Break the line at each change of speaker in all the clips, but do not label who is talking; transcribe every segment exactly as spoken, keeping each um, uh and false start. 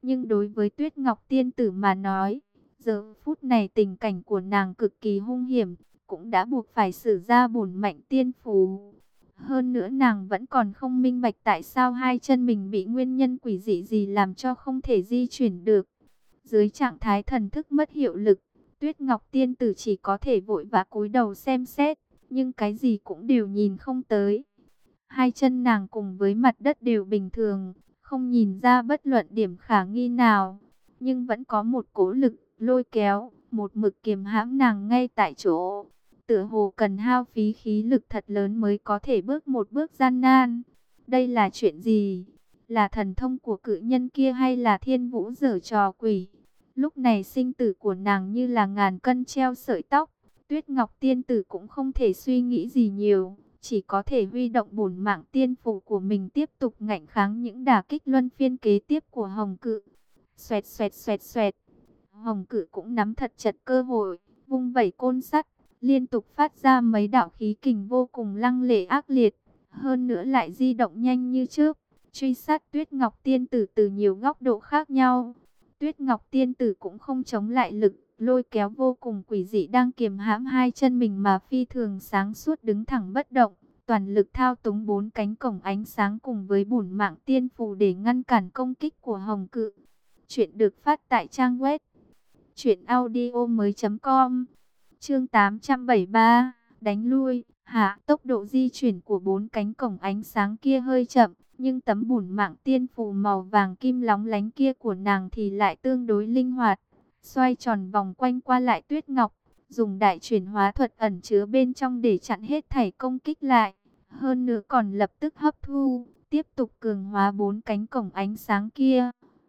Nhưng đối với Tuyết Ngọc Tiên Tử mà nói, giờ phút này tình cảnh của nàng cực kỳ hung hiểm, cũng đã buộc phải sử ra bổn mạnh tiên phù. Hơn nữa nàng vẫn còn không minh bạch tại sao hai chân mình bị nguyên nhân quỷ dị gì làm cho không thể di chuyển được. Dưới trạng thái thần thức mất hiệu lực, Tuyết Ngọc Tiên Tử chỉ có thể vội vã cúi đầu xem xét, nhưng cái gì cũng đều nhìn không tới. Hai chân nàng cùng với mặt đất đều bình thường, không nhìn ra bất luận điểm khả nghi nào, nhưng vẫn có một cỗ lực lôi kéo, một mực kiềm hãm nàng ngay tại chỗ. Tựa hồ cần hao phí khí lực thật lớn mới có thể bước một bước gian nan. Đây là chuyện gì? Là thần thông của cự nhân kia hay là thiên vũ giở trò quỷ? Lúc này sinh tử của nàng như là ngàn cân treo sợi tóc. Tuyết Ngọc Tiên Tử cũng không thể suy nghĩ gì nhiều, chỉ có thể huy động bổn mạng tiên phù của mình tiếp tục ngạnh kháng những đả kích luân phiên kế tiếp của Hồng Cự. Xoẹt xoẹt xoẹt xoẹt. Hồng Cự cũng nắm thật chặt cơ hội, vung vẩy côn sắt, liên tục phát ra mấy đạo khí kình vô cùng lăng lệ ác liệt, hơn nữa lại di động nhanh như trước, truy sát Tuyết Ngọc Tiên Tử từ nhiều góc độ khác nhau. Tuyết Ngọc Tiên Tử cũng không chống lại lực lôi kéo vô cùng quỷ dị đang kiềm hãm hai chân mình mà phi thường sáng suốt đứng thẳng bất động, toàn lực thao túng bốn cánh cổng ánh sáng cùng với bổn mạng tiên phù để ngăn cản công kích của Hồng Cự. Chuyện được phát tại trang web truyện audio mới.com. Chương tám trăm bảy mươi ba, đánh lui. Hạ, tốc độ di chuyển của bốn cánh cổng ánh sáng kia hơi chậm, nhưng tấm bổn mạng tiên phù màu vàng kim lóng lánh kia của nàng thì lại tương đối linh hoạt, xoay tròn vòng quanh qua lại Tuyết Ngọc, dùng đại chuyển hóa thuật ẩn chứa bên trong để chặn hết thảy công kích lại. Hơn nữa còn lập tức hấp thu, tiếp tục cường hóa bốn cánh cổng ánh sáng kia.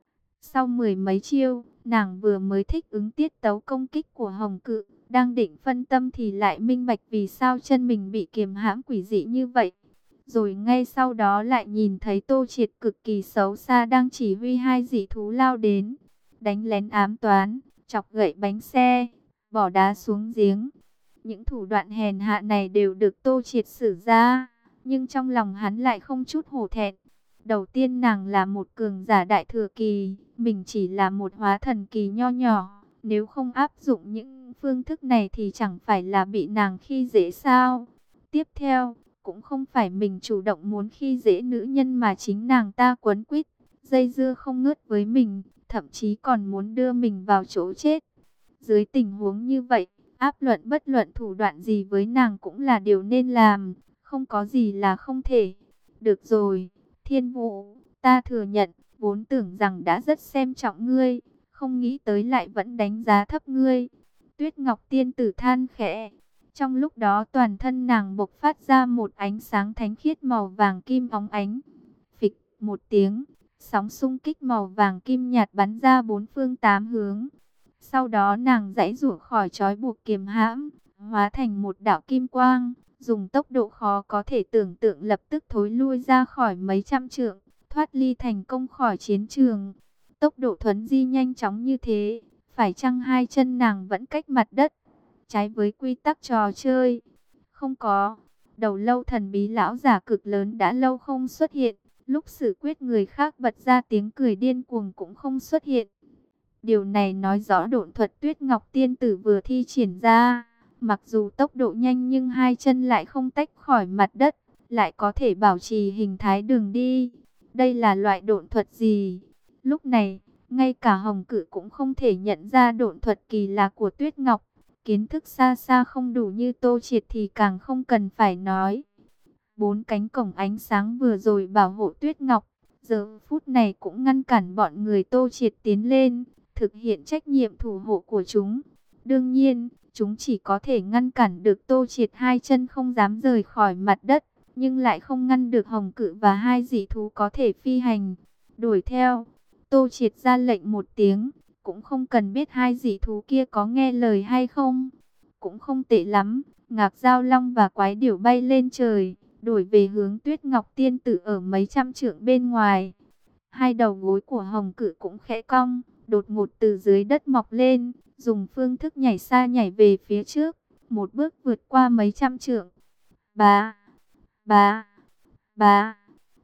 Sau mười mấy chiêu, nàng vừa mới thích ứng tiết tấu công kích của Hồng Cự, đang định phân tâm thì lại minh bạch vì sao chân mình bị kiềm hãm quỷ dị như vậy. Rồi ngay sau đó lại nhìn thấy Tô Triệt cực kỳ xấu xa đang chỉ huy hai dị thú lao đến, đánh lén ám toán, chọc gậy bánh xe, bỏ đá xuống giếng. Những thủ đoạn hèn hạ này đều được Tô Triệt sử ra, nhưng trong lòng hắn lại không chút hổ thẹn. Đầu tiên nàng là một cường giả đại thừa kỳ, mình chỉ là một hóa thần kỳ nho nhỏ. Nếu không áp dụng những phương thức này thì chẳng phải là bị nàng khi dễ sao? Tiếp theo, cũng không phải mình chủ động muốn khi dễ nữ nhân mà chính nàng ta quấn quýt, dây dưa không ngớt với mình, thậm chí còn muốn đưa mình vào chỗ chết. Dưới tình huống như vậy, áp luận bất luận thủ đoạn gì với nàng cũng là điều nên làm, không có gì là không thể. Được rồi, Thiên Vũ, ta thừa nhận, vốn tưởng rằng đã rất xem trọng ngươi, không nghĩ tới lại vẫn đánh giá thấp ngươi. Tuyết Ngọc Tiên Tử than khẽ. Trong lúc đó toàn thân nàng bộc phát ra một ánh sáng thánh khiết màu vàng kim óng ánh. Phịch một tiếng, sóng xung kích màu vàng kim nhạt bắn ra bốn phương tám hướng. Sau đó nàng giãy giụa khỏi trói buộc kiềm hãm, hóa thành một đạo kim quang, dùng tốc độ khó có thể tưởng tượng lập tức thối lui ra khỏi mấy trăm trượng, thoát ly thành công khỏi chiến trường. Tốc độ thuấn di nhanh chóng như thế, phải chăng hai chân nàng vẫn cách mặt đất, trái với quy tắc trò chơi? Không có. Đầu lâu thần bí lão giả cực lớn đã lâu không xuất hiện, lúc xử quyết người khác bật ra tiếng cười điên cuồng cũng không xuất hiện. Điều này nói rõ độn thuật Tuyết Ngọc Tiên Tử vừa thi triển ra, mặc dù tốc độ nhanh nhưng hai chân lại không tách khỏi mặt đất, lại có thể bảo trì hình thái đường đi. Đây là loại độn thuật gì? Lúc này, ngay cả Hồng Cự cũng không thể nhận ra độn thuật kỳ lạ của Tuyết Ngọc. Kiến thức xa xa không đủ như Tô Triệt thì càng không cần phải nói. Bốn cánh cổng ánh sáng vừa rồi bảo hộ Tuyết Ngọc, giờ phút này cũng ngăn cản bọn người Tô Triệt tiến lên, thực hiện trách nhiệm thủ hộ của chúng. Đương nhiên, chúng chỉ có thể ngăn cản được Tô Triệt hai chân không dám rời khỏi mặt đất, nhưng lại không ngăn được Hồng Cự và hai dị thú có thể phi hành. Đuổi theo, Tô Triệt ra lệnh một tiếng, cũng không cần biết hai dị thú kia có nghe lời hay không. Cũng không tệ lắm, Ngạc Giao Long và Quái Điểu bay lên trời, đuổi về hướng Tuyết Ngọc Tiên Tử ở mấy trăm trượng bên ngoài. Hai đầu gối của Hồng Cự cũng khẽ cong, đột ngột từ dưới đất mọc lên, dùng phương thức nhảy xa nhảy về phía trước, một bước vượt qua mấy trăm trượng. Bá, bá, bá.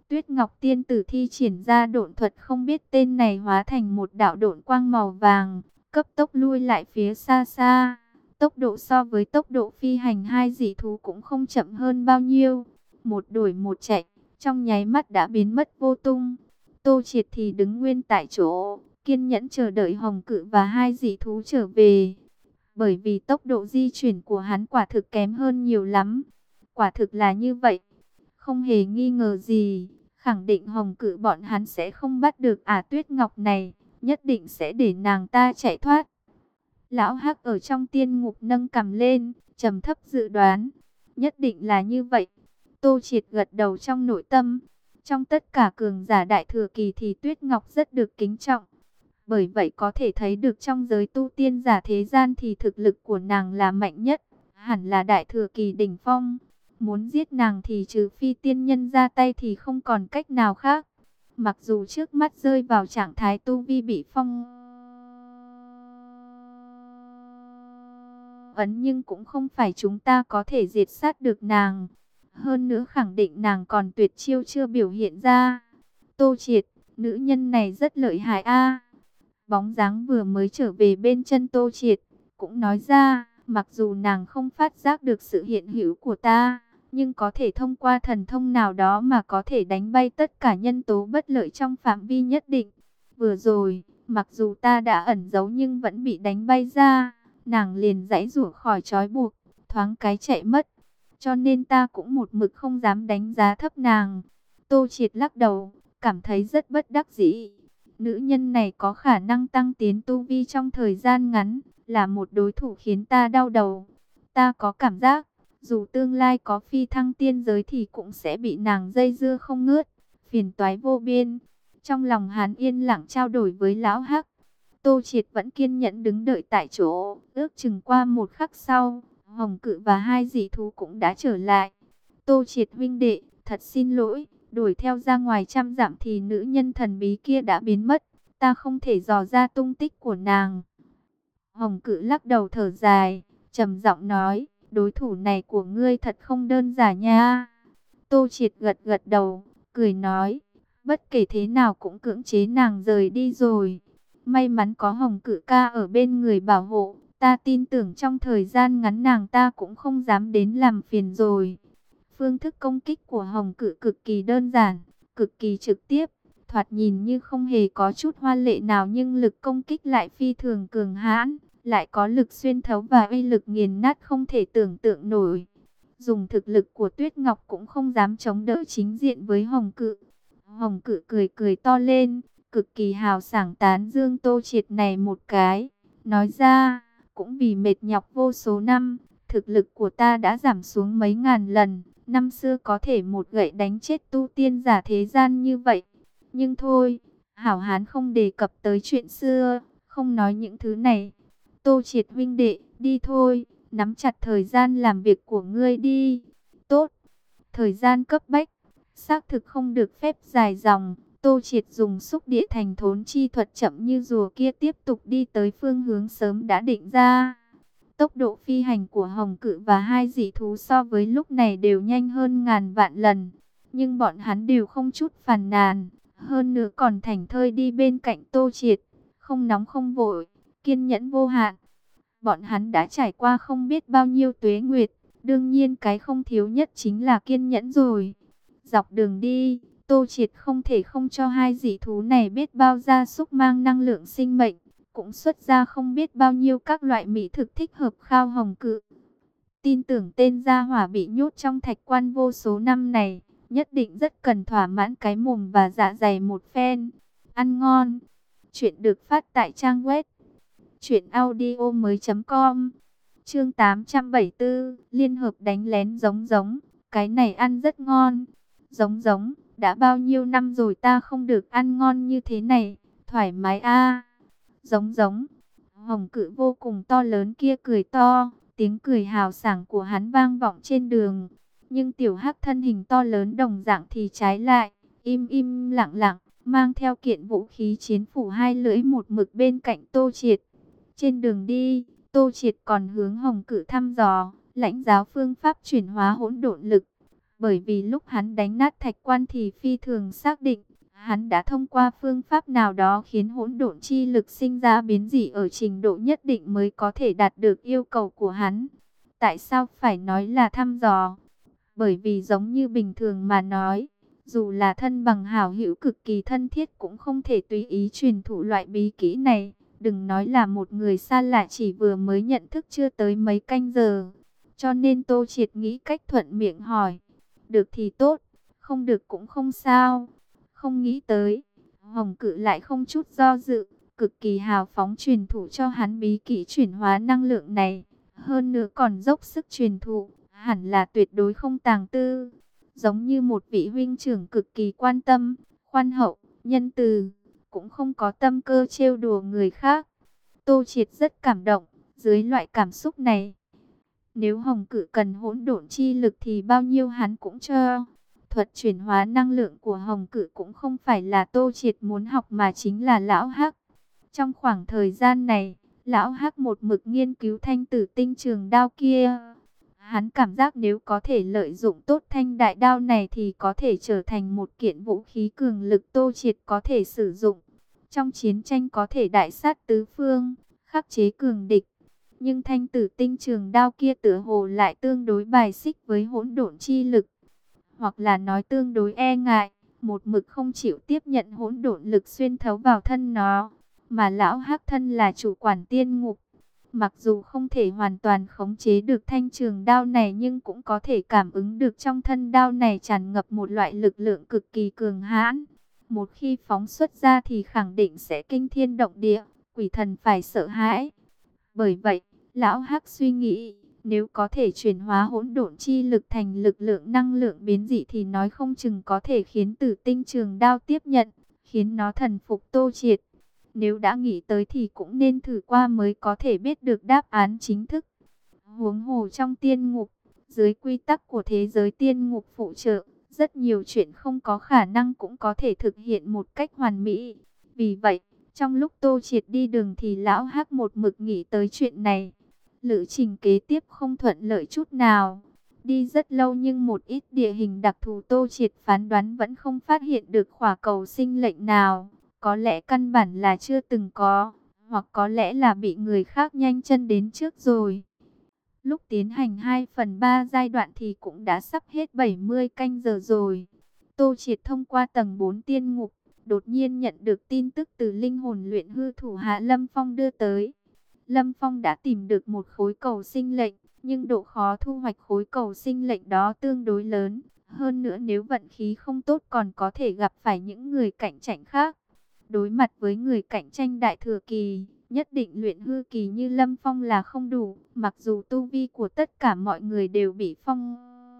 Tuyết Ngọc Tiên Tử thi triển ra độn thuật không biết tên này hóa thành một đạo độn quang màu vàng, cấp tốc lui lại phía xa xa. Tốc độ so với tốc độ phi hành hai dị thú cũng không chậm hơn bao nhiêu. Một đuổi một chạy, trong nháy mắt đã biến mất vô tung. Tô Triệt thì đứng nguyên tại chỗ, kiên nhẫn chờ đợi Hồng Cự và hai dị thú trở về. Bởi vì tốc độ di chuyển của hắn quả thực kém hơn nhiều lắm. Quả thực là như vậy. Không hề nghi ngờ gì, khẳng định Hồng Cự bọn hắn sẽ không bắt được Ả Tuyết Ngọc này, nhất định sẽ để nàng ta chạy thoát. Lão Hắc ở trong tiên ngục nâng cằm lên, trầm thấp dự đoán, nhất định là như vậy. Tô Triệt gật đầu trong nội tâm. Trong tất cả cường giả đại thừa kỳ thì Tuyết Ngọc rất được kính trọng. Bởi vậy có thể thấy được trong giới tu tiên giả thế gian thì thực lực của nàng là mạnh nhất, hẳn là đại thừa kỳ đỉnh phong. Muốn giết nàng thì trừ phi tiên nhân ra tay thì không còn cách nào khác. Mặc dù trước mắt rơi vào trạng thái tu vi bị phong ấn, nhưng cũng không phải chúng ta có thể diệt sát được nàng. Hơn nữa khẳng định nàng còn tuyệt chiêu chưa biểu hiện ra. Tô Triệt, nữ nhân này rất lợi hại a. Bóng dáng vừa mới trở về bên chân Tô Triệt, cũng nói ra, mặc dù nàng không phát giác được sự hiện hữu của ta, nhưng có thể thông qua thần thông nào đó mà có thể đánh bay tất cả nhân tố bất lợi trong phạm vi nhất định. Vừa rồi, mặc dù ta đã ẩn giấu nhưng vẫn bị đánh bay ra, nàng liền giãy giụa khỏi trói buộc, thoáng cái chạy mất. Cho nên ta cũng một mực không dám đánh giá thấp nàng. Tô Triệt lắc đầu, cảm thấy rất bất đắc dĩ. Nữ nhân này có khả năng tăng tiến tu vi trong thời gian ngắn, là một đối thủ khiến ta đau đầu. Ta có cảm giác, dù tương lai có phi thăng tiên giới thì cũng sẽ bị nàng dây dưa không ngớt, phiền toái vô biên. Trong lòng hắn yên lặng trao đổi với Lão Hắc. Tô Triệt vẫn kiên nhẫn đứng đợi tại chỗ, ước chừng qua một khắc sau, Hồng Cự và hai dị thú cũng đã trở lại. Tô Triệt huynh đệ, thật xin lỗi, đuổi theo ra ngoài trăm dặm thì nữ nhân thần bí kia đã biến mất, ta không thể dò ra tung tích của nàng. Hồng Cự lắc đầu thở dài, trầm giọng nói, đối thủ này của ngươi thật không đơn giản nha. Tô Triệt gật gật đầu, cười nói, bất kể thế nào cũng cưỡng chế nàng rời đi rồi. May mắn có Hồng Cự ca ở bên người bảo hộ, ta tin tưởng trong thời gian ngắn nàng ta cũng không dám đến làm phiền rồi. Phương thức công kích của Hồng Cự cực kỳ đơn giản, cực kỳ trực tiếp, thoạt nhìn như không hề có chút hoa lệ nào nhưng lực công kích lại phi thường cường hãn, lại có lực xuyên thấu và uy lực nghiền nát không thể tưởng tượng nổi. Dùng thực lực của Tuyết Ngọc cũng không dám chống đỡ chính diện với Hồng Cự. Hồng Cự cười cười to lên, cực kỳ hào sảng tán dương Tô Triệt này một cái, nói ra, cũng vì mệt nhọc vô số năm, thực lực của ta đã giảm xuống mấy ngàn lần. Năm xưa có thể một gậy đánh chết tu tiên giả thế gian như vậy. Nhưng thôi, hảo hán không đề cập tới chuyện xưa, không nói những thứ này. Tô Triệt huynh đệ, đi thôi, nắm chặt thời gian làm việc của ngươi đi. Tốt, thời gian cấp bách, xác thực không được phép dài dòng. Tô Triệt dùng xúc địa thành thốn chi thuật chậm như rùa kia tiếp tục đi tới phương hướng sớm đã định ra. Tốc độ phi hành của Hồng Cự và hai dị thú so với lúc này đều nhanh hơn ngàn vạn lần. Nhưng bọn hắn đều không chút phàn nàn. Hơn nữa còn thảnh thơi đi bên cạnh Tô Triệt. Không nóng không vội, kiên nhẫn vô hạn. Bọn hắn đã trải qua không biết bao nhiêu tuế nguyệt. Đương nhiên cái không thiếu nhất chính là kiên nhẫn rồi. Dọc đường đi, Tô Triệt không thể không cho hai dị thú này biết bao gia súc mang năng lượng sinh mệnh. Cũng xuất ra không biết bao nhiêu các loại mỹ thực thích hợp khao Hồng Cự. Tin tưởng tên gia hỏa bị nhốt trong thạch quan vô số năm này, nhất định rất cần thỏa mãn cái mồm và dạ dày một phen. Ăn ngon. Chuyện được phát tại trang web truyện audio mới chấm com. Chương tám trăm bảy mươi tư, liên hợp đánh lén giống giống, cái này ăn rất ngon. Giống giống, đã bao nhiêu năm rồi ta không được ăn ngon như thế này, thoải mái a. Giống giống, Hồng Cự vô cùng to lớn kia cười to, tiếng cười hào sảng của hắn vang vọng trên đường. Nhưng tiểu hắc thân hình to lớn đồng dạng thì trái lại, im im lặng lặng, mang theo kiện vũ khí chiến phủ hai lưỡi một mực bên cạnh Tô Triệt. Trên đường đi, Tô Triệt còn hướng Hồng Cự thăm dò, lãnh giáo phương pháp chuyển hóa hỗn độn lực. Bởi vì lúc hắn đánh nát thạch quan thì phi thường xác định, hắn đã thông qua phương pháp nào đó khiến hỗn độn chi lực sinh ra biến dị ở trình độ nhất định mới có thể đạt được yêu cầu của hắn. Tại sao phải nói là thăm dò? Bởi vì giống như bình thường mà nói, dù là thân bằng hảo hữu cực kỳ thân thiết cũng không thể tùy ý truyền thụ loại bí kỹ này. Đừng nói là một người xa lạ chỉ vừa mới nhận thức chưa tới mấy canh giờ. Cho nên Tô Triệt nghĩ cách thuận miệng hỏi. Được thì tốt, không được cũng không sao. Không nghĩ tới, Hồng Cự lại không chút do dự, cực kỳ hào phóng truyền thụ cho hắn bí kỹ chuyển hóa năng lượng này. Hơn nữa còn dốc sức truyền thụ, hẳn là tuyệt đối không tàng tư. Giống như một vị huynh trưởng cực kỳ quan tâm, khoan hậu, nhân từ, cũng không có tâm cơ trêu đùa người khác. Tô Triệt rất cảm động, dưới loại cảm xúc này. Nếu Hồng Cự cần hỗn độn chi lực thì bao nhiêu hắn cũng cho. Thuật chuyển hóa năng lượng của Hồng Cự cũng không phải là Tô Triệt muốn học mà chính là Lão Hắc. Trong khoảng thời gian này, Lão Hắc một mực nghiên cứu thanh tử tinh trường đao kia. Hắn cảm giác nếu có thể lợi dụng tốt thanh đại đao này thì có thể trở thành một kiện vũ khí cường lực Tô Triệt có thể sử dụng. Trong chiến tranh có thể đại sát tứ phương, khắc chế cường địch. Nhưng thanh tử tinh trường đao kia tựa hồ lại tương đối bài xích với hỗn độn chi lực. Hoặc là nói tương đối e ngại, một mực không chịu tiếp nhận hỗn độn lực xuyên thấu vào thân nó. Mà lão Hắc thân là chủ quản tiên ngục. Mặc dù không thể hoàn toàn khống chế được thanh trường đao này nhưng cũng có thể cảm ứng được trong thân đao này tràn ngập một loại lực lượng cực kỳ cường hãn. Một khi phóng xuất ra thì khẳng định sẽ kinh thiên động địa, quỷ thần phải sợ hãi. Bởi vậy, Lão Hắc suy nghĩ, nếu có thể chuyển hóa hỗn độn chi lực thành lực lượng năng lượng biến dị thì nói không chừng có thể khiến tử tinh trường đao tiếp nhận, khiến nó thần phục Tô Triệt. Nếu đã nghĩ tới thì cũng nên thử qua mới có thể biết được đáp án chính thức. Huống hồ trong tiên ngục, dưới quy tắc của thế giới tiên ngục phụ trợ, rất nhiều chuyện không có khả năng cũng có thể thực hiện một cách hoàn mỹ. Vì vậy, trong lúc Tô Triệt đi đường thì Lão Hắc một mực nghĩ tới chuyện này. Lữ trình kế tiếp không thuận lợi chút nào. Đi rất lâu nhưng một ít địa hình đặc thù Tô Triệt phán đoán vẫn không phát hiện được khỏa cầu sinh lệnh nào. Có lẽ căn bản là chưa từng có, hoặc có lẽ là bị người khác nhanh chân đến trước rồi. Lúc tiến hành hai phần ba giai đoạn thì cũng đã sắp hết bảy mươi canh giờ rồi. Tô Triệt thông qua tầng bốn tiên ngục, đột nhiên nhận được tin tức từ linh hồn luyện hư thủ hạ Lâm Phong đưa tới. Lâm Phong đã tìm được một khối cầu sinh lệnh, nhưng độ khó thu hoạch khối cầu sinh lệnh đó tương đối lớn. Hơn nữa nếu vận khí không tốt còn có thể gặp phải những người cạnh tranh khác. Đối mặt với người cạnh tranh đại thừa kỳ, nhất định luyện hư kỳ như Lâm Phong là không đủ. Mặc dù tu vi của tất cả mọi người đều bị phong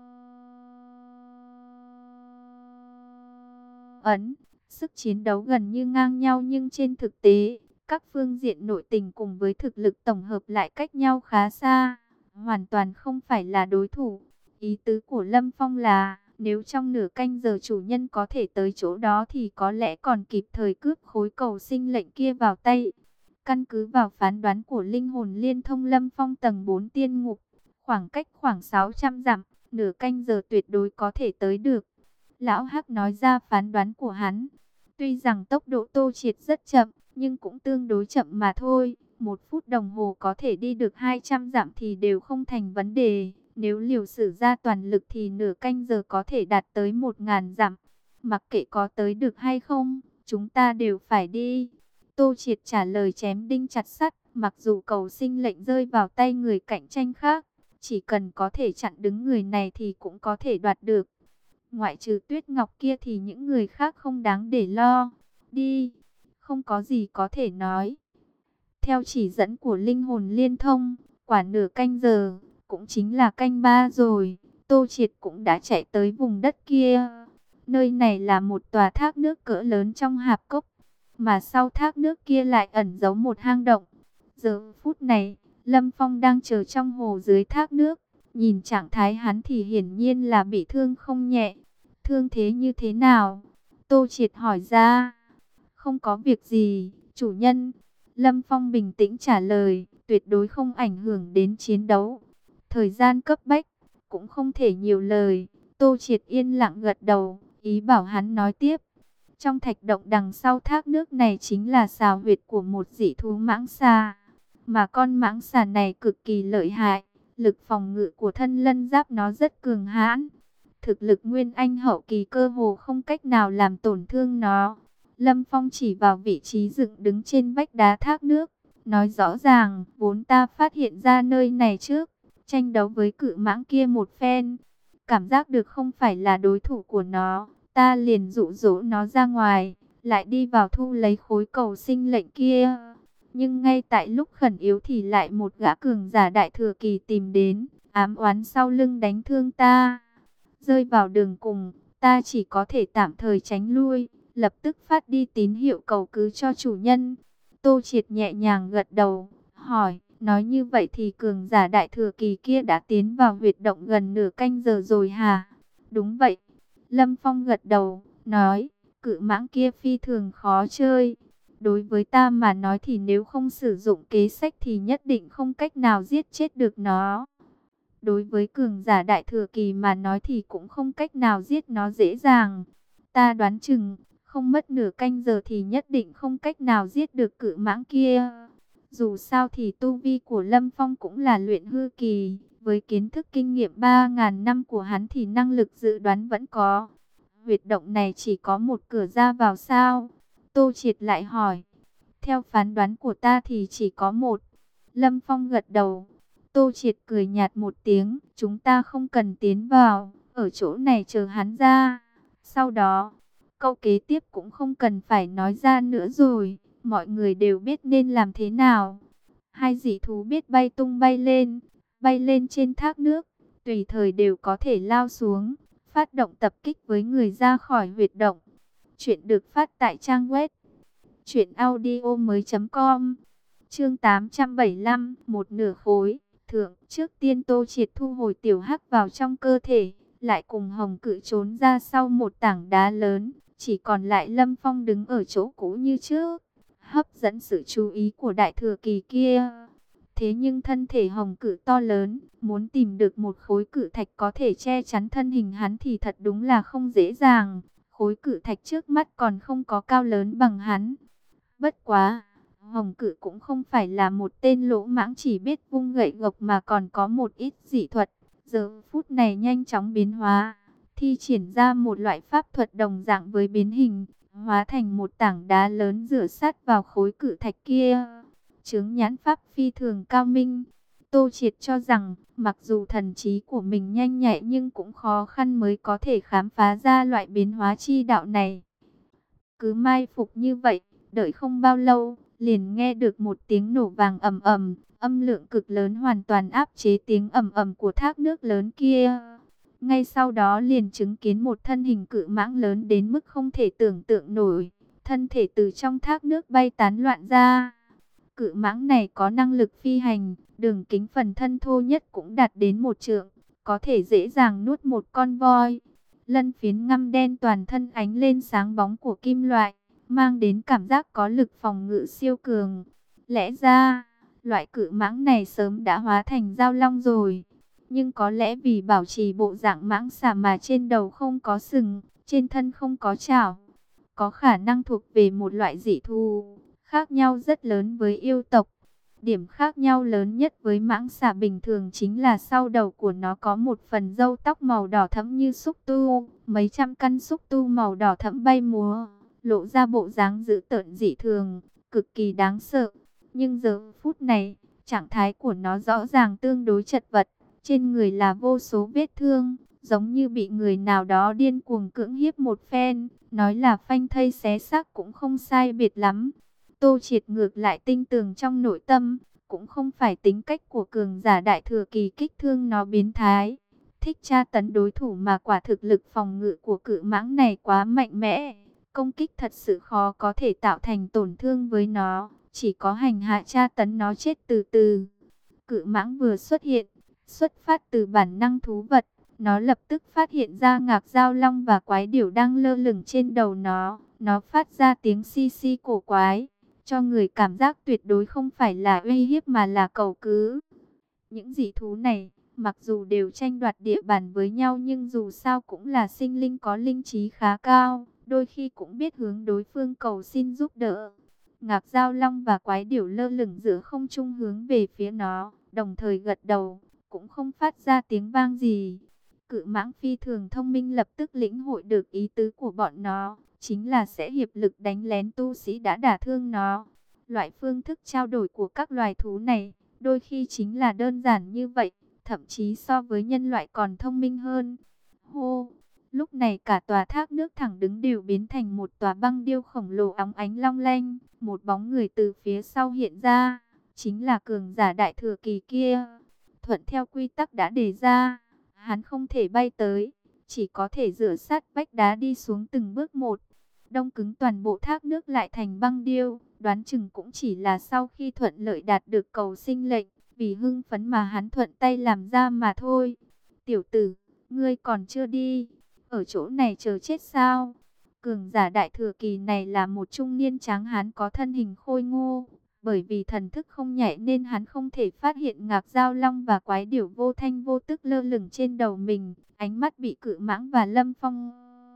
ấn, sức chiến đấu gần như ngang nhau nhưng trên thực tế, các phương diện nội tình cùng với thực lực tổng hợp lại cách nhau khá xa, hoàn toàn không phải là đối thủ. Ý tứ của Lâm Phong là, nếu trong nửa canh giờ chủ nhân có thể tới chỗ đó thì có lẽ còn kịp thời cướp khối cầu sinh lệnh kia vào tay. Căn cứ vào phán đoán của linh hồn liên thông Lâm Phong tầng bốn tiên ngục, khoảng cách khoảng sáu trăm dặm, nửa canh giờ tuyệt đối có thể tới được. Lão Hắc nói ra phán đoán của hắn. Tuy rằng tốc độ Tô Triệt rất chậm, nhưng cũng tương đối chậm mà thôi. Một phút đồng hồ có thể đi được hai trăm dặm thì đều không thành vấn đề. Nếu liều sử ra toàn lực thì nửa canh giờ có thể đạt tới một ngàn dặm. Mặc kệ có tới được hay không, chúng ta đều phải đi. Tô Triệt trả lời chém đinh chặt sắt. Mặc dù cầu sinh lệnh rơi vào tay người cạnh tranh khác, chỉ cần có thể chặn đứng người này thì cũng có thể đoạt được. Ngoại trừ Tuyết Ngọc kia thì những người khác không đáng để lo. Đi, không có gì có thể nói. Theo chỉ dẫn của linh hồn liên thông, quả nửa canh giờ, cũng chính là canh ba rồi, Tô Triệt cũng đã chạy tới vùng đất kia. Nơi này là một tòa thác nước cỡ lớn trong hạp cốc, mà sau thác nước kia lại ẩn giấu một hang động. Giờ phút này, Lâm Phong đang chờ trong hồ dưới thác nước. Nhìn trạng thái hắn thì hiển nhiên là bị thương không nhẹ. Thương thế như thế nào? Tô Triệt hỏi ra. Không có việc gì, chủ nhân. Lâm Phong bình tĩnh trả lời, tuyệt đối không ảnh hưởng đến chiến đấu. Thời gian cấp bách, cũng không thể nhiều lời. Tô Triệt yên lặng gật đầu, ý bảo hắn nói tiếp. Trong thạch động đằng sau thác nước này chính là xào huyệt của một dị thú mãng xà. Mà con mãng xà này cực kỳ lợi hại, lực phòng ngự của thân lân giáp nó rất cường hãn. Thực lực nguyên anh hậu kỳ cơ hồ không cách nào làm tổn thương nó. Lâm Phong chỉ vào vị trí dựng đứng trên vách đá thác nước, nói rõ ràng, vốn ta phát hiện ra nơi này trước, tranh đấu với cự mãng kia một phen. Cảm giác được không phải là đối thủ của nó, ta liền dụ dỗ nó ra ngoài, lại đi vào thu lấy khối cầu sinh lệnh kia. Nhưng ngay tại lúc khẩn yếu thì lại một gã cường giả đại thừa kỳ tìm đến, ám oán sau lưng đánh thương ta. Rơi vào đường cùng, ta chỉ có thể tạm thời tránh lui, lập tức phát đi tín hiệu cầu cứu cho chủ nhân. Tô Triệt nhẹ nhàng gật đầu, hỏi, nói như vậy thì cường giả đại thừa kỳ kia đã tiến vào huyệt động gần nửa canh giờ rồi hả? Đúng vậy. Lâm Phong gật đầu, nói, cự mãng kia phi thường khó chơi. Đối với ta mà nói thì nếu không sử dụng kế sách thì nhất định không cách nào giết chết được nó. Đối với cường giả đại thừa kỳ mà nói thì cũng không cách nào giết nó dễ dàng. Ta đoán chừng, không mất nửa canh giờ thì nhất định không cách nào giết được cự mãng kia. Dù sao thì tu vi của Lâm Phong cũng là luyện hư kỳ. Với kiến thức kinh nghiệm ba ngàn năm của hắn thì năng lực dự đoán vẫn có. Huyệt động này chỉ có một cửa ra vào sao? Tô Triệt lại hỏi. Theo phán đoán của ta thì chỉ có một. Lâm Phong gật đầu. Tô Triệt cười nhạt một tiếng. Chúng ta không cần tiến vào. Ở chỗ này chờ hắn ra. Sau đó, câu kế tiếp cũng không cần phải nói ra nữa rồi. Mọi người đều biết nên làm thế nào. Hai dị thú biết bay tung bay lên. Bay lên trên thác nước. Tùy thời đều có thể lao xuống. Phát động tập kích với người ra khỏi huyệt động. Chuyện được phát tại trang web truyện audio mới chấm com. Chương tám trăm bảy mươi lăm, một nửa khối. Thượng, trước tiên Tô Triệt thu hồi tiểu hắc vào trong cơ thể, lại cùng Hồng Cự trốn ra sau một tảng đá lớn, chỉ còn lại Lâm Phong đứng ở chỗ cũ như trước, hấp dẫn sự chú ý của đại thừa kỳ kia. Thế nhưng thân thể Hồng Cự to lớn, muốn tìm được một khối cự thạch có thể che chắn thân hình hắn thì thật đúng là không dễ dàng. Khối cự thạch trước mắt còn không có cao lớn bằng hắn. Bất quá, Hồng Cự cũng không phải là một tên lỗ mãng chỉ biết vung gậy gộc mà còn có một ít dị thuật. Giờ phút này nhanh chóng biến hóa, thi triển ra một loại pháp thuật đồng dạng với biến hình, hóa thành một tảng đá lớn dựa sát vào khối cự thạch kia. Chướng nhãn pháp phi thường cao minh. Tô Triệt cho rằng, mặc dù thần trí của mình nhanh nhạy nhưng cũng khó khăn mới có thể khám phá ra loại biến hóa chi đạo này. Cứ mai phục như vậy, đợi không bao lâu, liền nghe được một tiếng nổ vàng ầm ầm, âm lượng cực lớn hoàn toàn áp chế tiếng ầm ầm của thác nước lớn kia. Ngay sau đó liền chứng kiến một thân hình cự mãng lớn đến mức không thể tưởng tượng nổi, thân thể từ trong thác nước bay tán loạn ra. Cự mãng này có năng lực phi hành, đường kính phần thân thô nhất cũng đạt đến một trượng, có thể dễ dàng nuốt một con voi. Lân phiến ngăm đen toàn thân ánh lên sáng bóng của kim loại, mang đến cảm giác có lực phòng ngự siêu cường. Lẽ ra, loại cự mãng này sớm đã hóa thành giao long rồi. Nhưng có lẽ vì bảo trì bộ dạng mãng xà mà trên đầu không có sừng, trên thân không có chảo, có khả năng thuộc về một loại dị thú, khác nhau rất lớn với yêu tộc. Điểm khác nhau lớn nhất với mãng xà bình thường chính là sau đầu của nó có một phần râu tóc màu đỏ thẫm như xúc tu, mấy trăm căn xúc tu màu đỏ thẫm bay múa, lộ ra bộ dáng dữ tợn dị thường, cực kỳ đáng sợ. Nhưng giờ phút này, trạng thái của nó rõ ràng tương đối chật vật, trên người là vô số vết thương, giống như bị người nào đó điên cuồng cưỡng hiếp một phen, nói là phanh thây xé xác cũng không sai biệt lắm. Tô Triệt ngược lại tinh tường trong nội tâm, cũng không phải tính cách của cường giả đại thừa kỳ kích thương nó biến thái, thích tra tấn đối thủ, mà quả thực lực phòng ngự của cự mãng này quá mạnh mẽ, công kích thật sự khó có thể tạo thành tổn thương với nó, chỉ có hành hạ tra tấn nó chết từ từ. Cự mãng vừa xuất hiện, xuất phát từ bản năng thú vật, nó lập tức phát hiện ra ngạc giao long và quái điểu đang lơ lửng trên đầu nó, nó phát ra tiếng xi xi cổ quái, cho người cảm giác tuyệt đối không phải là uy hiếp mà là cầu cứu. Những dị thú này, Mặc dù đều tranh đoạt địa bàn với nhau nhưng dù sao cũng là sinh linh có linh trí khá cao, đôi khi cũng biết hướng đối phương cầu xin giúp đỡ. Ngạc Giao Long và Quái Điểu lơ lửng giữa không trung hướng về phía nó, đồng thời gật đầu, cũng không phát ra tiếng vang gì. Cự mãng phi thường thông minh lập tức lĩnh hội được ý tứ của bọn nó, chính là sẽ hiệp lực đánh lén tu sĩ đã đả thương nó. Loại phương thức trao đổi của các loài thú này, đôi khi chính là đơn giản như vậy, thậm chí so với nhân loại còn thông minh hơn. Hô! Lúc này cả tòa thác nước thẳng đứng đều biến thành một tòa băng điêu khổng lồ óng ánh long lanh, một bóng người từ phía sau hiện ra, chính là cường giả đại thừa kỳ kia. Thuận theo quy tắc đã đề ra, hắn không thể bay tới, chỉ có thể dựa sát vách đá đi xuống từng bước một. Đông cứng toàn bộ thác nước lại thành băng điêu, đoán chừng cũng chỉ là sau khi thuận lợi đạt được cầu sinh lệnh, vì hưng phấn mà hắn thuận tay làm ra mà thôi. Tiểu tử, ngươi còn chưa đi, ở chỗ này chờ chết sao? Cường giả đại thừa kỳ này là một trung niên tráng hán có thân hình khôi ngô. Bởi vì thần thức không nhạy nên hắn không thể phát hiện Ngạc Giao Long và Quái Điểu vô thanh vô tức lơ lửng trên đầu mình. Ánh mắt bị Cự Mãng và Lâm Phong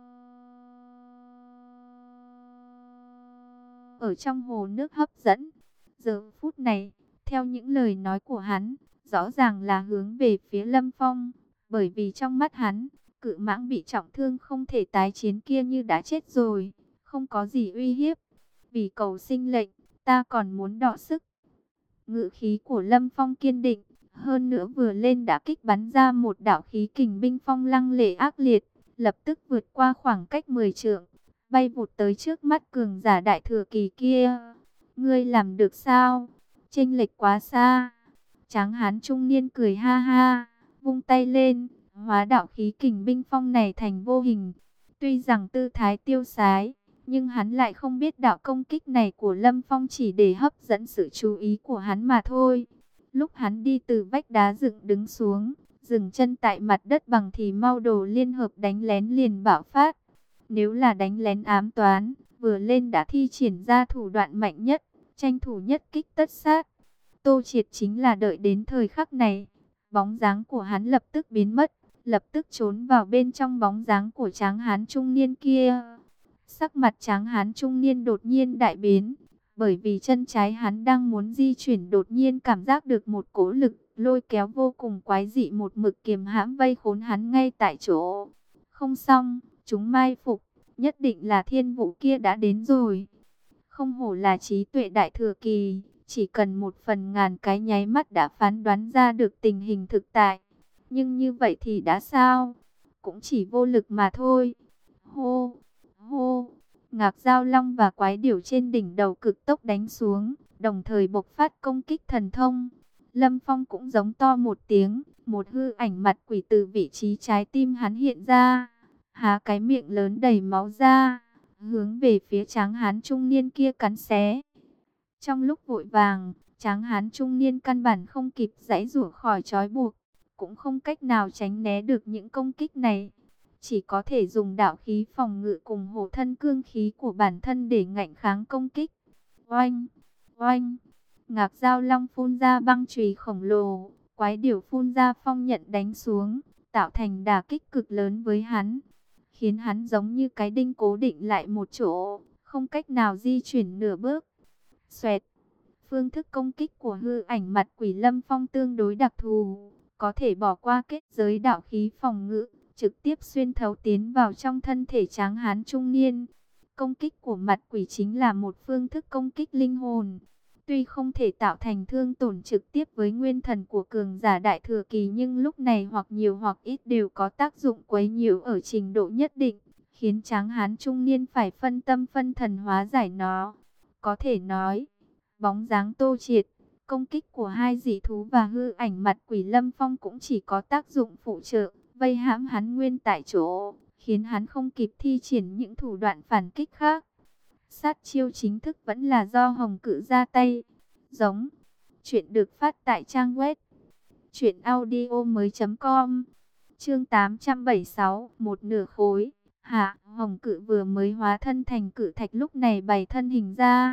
ở trong hồ nước hấp dẫn. Giờ phút này, theo những lời nói của hắn, rõ ràng là hướng về phía Lâm Phong. Bởi vì trong mắt hắn, Cự Mãng bị trọng thương không thể tái chiến kia như đã chết rồi, không có gì uy hiếp. Vì cầu sinh lệnh, ta còn muốn đọ sức. Ngự khí của Lâm Phong kiên định, hơn nữa vừa lên đã kích bắn ra một đạo khí kình binh phong lăng lệ ác liệt, lập tức vượt qua khoảng cách mười trượng, bay vụt tới trước mắt cường giả đại thừa kỳ kia. Ngươi làm được sao? Chênh lệch quá xa. Tráng hán trung niên cười ha ha, vung tay lên, hóa đạo khí kình binh phong này thành vô hình. Tuy rằng tư thái tiêu sái, nhưng hắn lại không biết đạo công kích này của Lâm Phong chỉ để hấp dẫn sự chú ý của hắn mà thôi. Lúc hắn đi từ vách đá dựng đứng xuống, dừng chân tại mặt đất bằng thì mau đồ liên hợp đánh lén liền bạo phát. Nếu là đánh lén ám toán, vừa lên đã thi triển ra thủ đoạn mạnh nhất, tranh thủ nhất kích tất sát. Tô Triệt chính là đợi đến thời khắc này, bóng dáng của hắn lập tức biến mất, lập tức trốn vào bên trong bóng dáng của tráng hán trung niên kia. Sắc mặt tráng hán trung niên đột nhiên đại biến, bởi vì chân trái hắn đang muốn di chuyển đột nhiên cảm giác được một cỗ lực lôi kéo vô cùng quái dị một mực kiềm hãm vây khốn hắn ngay tại chỗ. Không xong, chúng mai phục, nhất định là thiên vũ kia đã đến rồi. Không hổ là trí tuệ đại thừa kỳ, chỉ cần một phần ngàn cái nháy mắt đã phán đoán ra được tình hình thực tại. Nhưng như vậy thì đã sao? Cũng chỉ vô lực mà thôi. Hô! Hô! Ngạc Giao Long và Quái Điểu trên đỉnh đầu cực tốc đánh xuống, đồng thời bộc phát công kích thần thông. Lâm Phong cũng giống to một tiếng, một hư ảnh mặt quỷ từ vị trí trái tim hắn hiện ra, há cái miệng lớn đầy máu ra, hướng về phía tráng hán trung niên kia cắn xé. Trong lúc vội vàng, tráng hán trung niên căn bản không kịp giãy giụa khỏi trói buộc, cũng không cách nào tránh né được những công kích này. Chỉ có thể dùng đạo khí phòng ngự cùng hộ thân cương khí của bản thân để ngạnh kháng công kích. Oanh! Oanh! Ngạc Giao Long phun ra băng chùy khổng lồ, Quái Điểu phun ra phong nhận đánh xuống, tạo thành đả kích cực lớn với hắn, khiến hắn giống như cái đinh cố định lại một chỗ, không cách nào di chuyển nửa bước. Xoẹt! Phương thức công kích của hư ảnh mặt quỷ Lâm Phong tương đối đặc thù, có thể bỏ qua kết giới đạo khí phòng ngự, trực tiếp xuyên thấu tiến vào trong thân thể tráng hán trung niên. Công kích của mặt quỷ chính là một phương thức công kích linh hồn. Tuy không thể tạo thành thương tổn trực tiếp với nguyên thần của cường giả đại thừa kỳ, nhưng lúc này hoặc nhiều hoặc ít đều có tác dụng quấy nhiễu ở trình độ nhất định, khiến tráng hán trung niên phải phân tâm phân thần hóa giải nó. Có thể nói, bóng dáng Tô Triệt, công kích của hai dị thú và hư ảnh mặt quỷ Lâm Phong cũng chỉ có tác dụng phụ trợ, vây hãm hắn nguyên tại chỗ, khiến hắn không kịp thi triển những thủ đoạn phản kích khác. Sát chiêu chính thức vẫn là do Hồng Cự ra tay. Giống. Chuyện được phát tại trang web truyện audio mới chấm com. Chương tám trăm bảy mươi sáu, một nửa khối. Hạ, Hồng Cự vừa mới hóa thân thành cự thạch lúc này bày thân hình ra.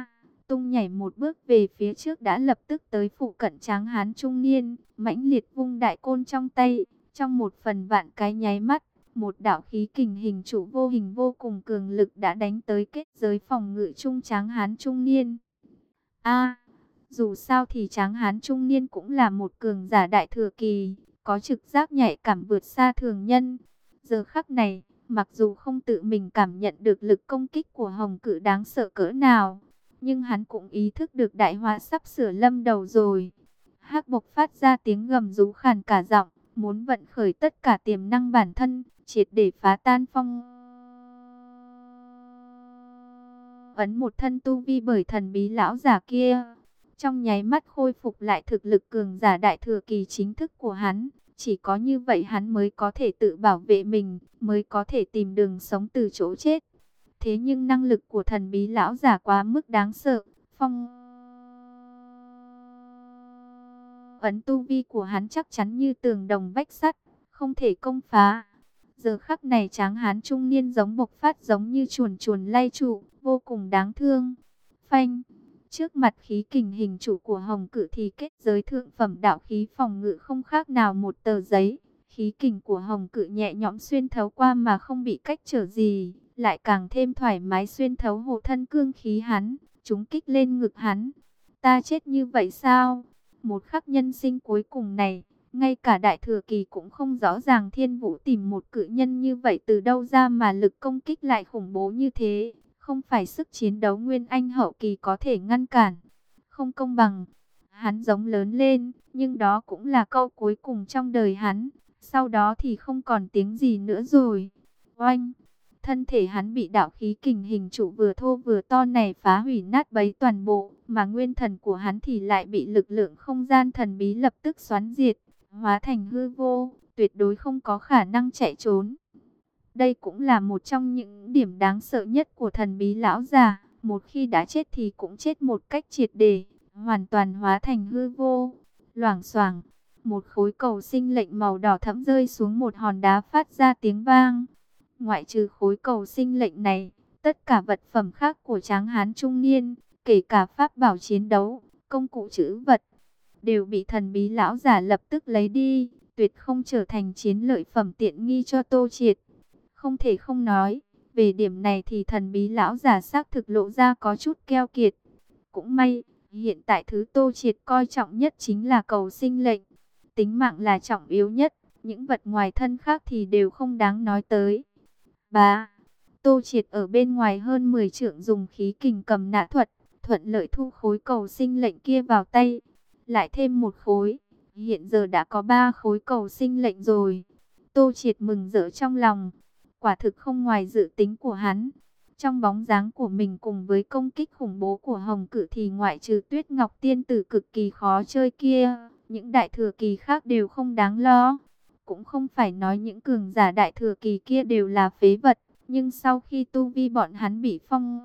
tung nhảy một bước về phía trước đã lập tức tới phụ cận tráng hán trung niên, mãnh liệt vung đại côn trong tay, trong một phần vạn cái nháy mắt, một đạo khí kình hình trụ vô hình vô cùng cường lực đã đánh tới kết giới phòng ngự trung tráng hán trung niên. A, dù sao thì tráng hán trung niên cũng là một cường giả đại thừa kỳ, có trực giác nhạy cảm vượt xa thường nhân. Giờ khắc này, mặc dù không tự mình cảm nhận được lực công kích của Hồng Cự đáng sợ cỡ nào, nhưng hắn cũng ý thức được đại họa sắp sửa lâm đầu rồi. Hắc Bộc phát ra tiếng gầm rú khàn cả giọng, muốn vận khởi tất cả tiềm năng bản thân, triệt để phá tan phong ấn một thân tu vi bởi thần bí lão giả kia. Trong nháy mắt khôi phục lại thực lực cường giả đại thừa kỳ chính thức của hắn. Chỉ có như vậy hắn mới có thể tự bảo vệ mình, mới có thể tìm đường sống từ chỗ chết. Thế nhưng năng lực của thần bí lão giả quá mức đáng sợ. Phong ấn tu vi của hắn chắc chắn như tường đồng vách sắt, không thể công phá. Giờ khắc này tráng hán trung niên giống bộc phát giống như chuồn chuồn lay trụ, vô cùng đáng thương. Phanh! Trước mặt khí kình hình trụ của Hồng Cự thì kết giới thượng phẩm đạo khí phòng ngự không khác nào một tờ giấy. Khí kình của Hồng Cự nhẹ nhõm xuyên thấu qua mà không bị cách trở gì, lại càng thêm thoải mái xuyên thấu hộ thân cương khí hắn, trúng kích lên ngực hắn. Ta chết như vậy sao? Một khắc nhân sinh cuối cùng này, ngay cả đại thừa kỳ cũng không rõ ràng Thiên Vũ tìm một cự nhân như vậy từ đâu ra mà lực công kích lại khủng bố như thế. Không phải sức chiến đấu nguyên anh hậu kỳ có thể ngăn cản. Không công bằng. Hắn giống lớn lên, nhưng đó cũng là câu cuối cùng trong đời hắn. Sau đó thì không còn tiếng gì nữa rồi. Oanh! Thân thể hắn bị đạo khí kình hình trụ vừa thô vừa to này phá hủy nát bấy toàn bộ. Mà nguyên thần của hắn thì lại bị lực lượng không gian thần bí lập tức xoắn diệt. Hóa thành hư vô, tuyệt đối không có khả năng chạy trốn. Đây cũng là một trong những điểm đáng sợ nhất của thần bí lão già. Một khi đã chết thì cũng chết một cách triệt để, hoàn toàn hóa thành hư vô. Loảng xoảng, một khối cầu sinh lệnh màu đỏ thẫm rơi xuống một hòn đá phát ra tiếng vang. Ngoại trừ khối cầu sinh lệnh này, tất cả vật phẩm khác của tráng hán trung niên, kể cả pháp bảo chiến đấu, công cụ trữ vật, đều bị thần bí lão giả lập tức lấy đi, tuyệt không trở thành chiến lợi phẩm tiện nghi cho Tô Triệt. Không thể không nói, về điểm này thì thần bí lão giả xác thực lộ ra có chút keo kiệt. Cũng may, hiện tại thứ Tô Triệt coi trọng nhất chính là cầu sinh lệnh. Tính mạng là trọng yếu nhất, những vật ngoài thân khác thì đều không đáng nói tới. Ba, Tô Triệt ở bên ngoài hơn mười trượng dùng khí kình cầm nã thuật, thuận lợi thu khối cầu sinh lệnh kia vào tay. Lại thêm một khối, hiện giờ đã có ba khối cầu sinh lệnh rồi. Tô Triệt mừng rỡ trong lòng. Quả thực không ngoài dự tính của hắn. Trong bóng dáng của mình cùng với công kích khủng bố của Hồng Cự thì ngoại trừ Tuyết Ngọc tiên tử cực kỳ khó chơi kia, những đại thừa kỳ khác đều không đáng lo. Cũng không phải nói những cường giả đại thừa kỳ kia đều là phế vật, nhưng sau khi tu vi bọn hắn bị phong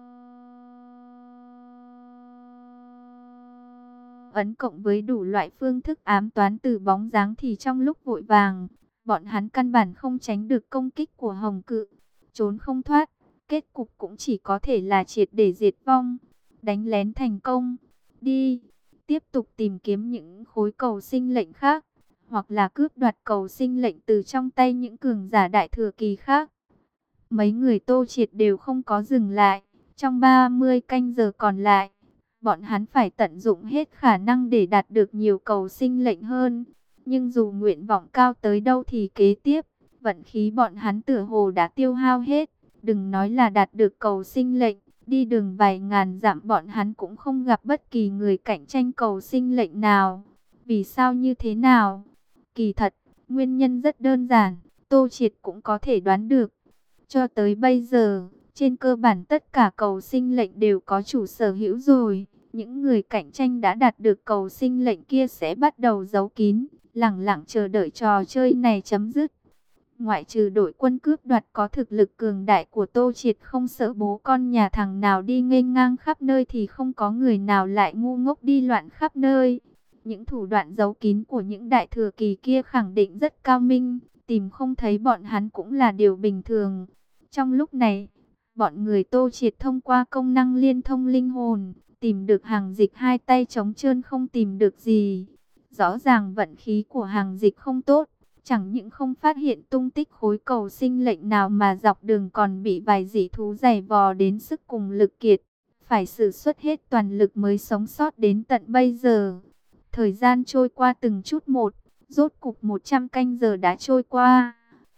ấn cộng với đủ loại phương thức ám toán từ bóng dáng thì trong lúc vội vàng, bọn hắn căn bản không tránh được công kích của Hồng Cự, trốn không thoát, kết cục cũng chỉ có thể là triệt để diệt vong. Đánh lén thành công, đi, tiếp tục tìm kiếm những khối cầu sinh lệnh khác, hoặc là cướp đoạt cầu sinh lệnh từ trong tay những cường giả đại thừa kỳ khác. Mấy người Tô Triệt đều không có dừng lại, trong ba mươi canh giờ còn lại, bọn hắn phải tận dụng hết khả năng để đạt được nhiều cầu sinh lệnh hơn. Nhưng dù nguyện vọng cao tới đâu thì kế tiếp, vận khí bọn hắn tựa hồ đã tiêu hao hết. Đừng nói là đạt được cầu sinh lệnh, đi đường vài ngàn dặm bọn hắn cũng không gặp bất kỳ người cạnh tranh cầu sinh lệnh nào. Vì sao như thế nào? Kỳ thật, nguyên nhân rất đơn giản, Tô Triệt cũng có thể đoán được. Cho tới bây giờ, trên cơ bản tất cả cầu sinh lệnh đều có chủ sở hữu rồi. Những người cạnh tranh đã đạt được cầu sinh lệnh kia sẽ bắt đầu giấu kín, lẳng lặng chờ đợi trò chơi này chấm dứt. Ngoại trừ đội quân cướp đoạt có thực lực cường đại của Tô Triệt không sợ bố con nhà thằng nào đi nghênh ngang khắp nơi thì không có người nào lại ngu ngốc đi loạn khắp nơi. Những thủ đoạn giấu kín của những đại thừa kỳ kia khẳng định rất cao minh, tìm không thấy bọn hắn cũng là điều bình thường. Trong lúc này, bọn người Tô Triệt thông qua công năng liên thông linh hồn, tìm được Hàng Dịch hai tay trống trơn không tìm được gì. Rõ ràng vận khí của Hàng Dịch không tốt, chẳng những không phát hiện tung tích khối cầu sinh lệnh nào mà dọc đường còn bị vài dị thú giày vò đến sức cùng lực kiệt. Phải sử xuất hết toàn lực mới sống sót đến tận bây giờ. Thời gian trôi qua từng chút một, rốt cục một trăm canh giờ đã trôi qua.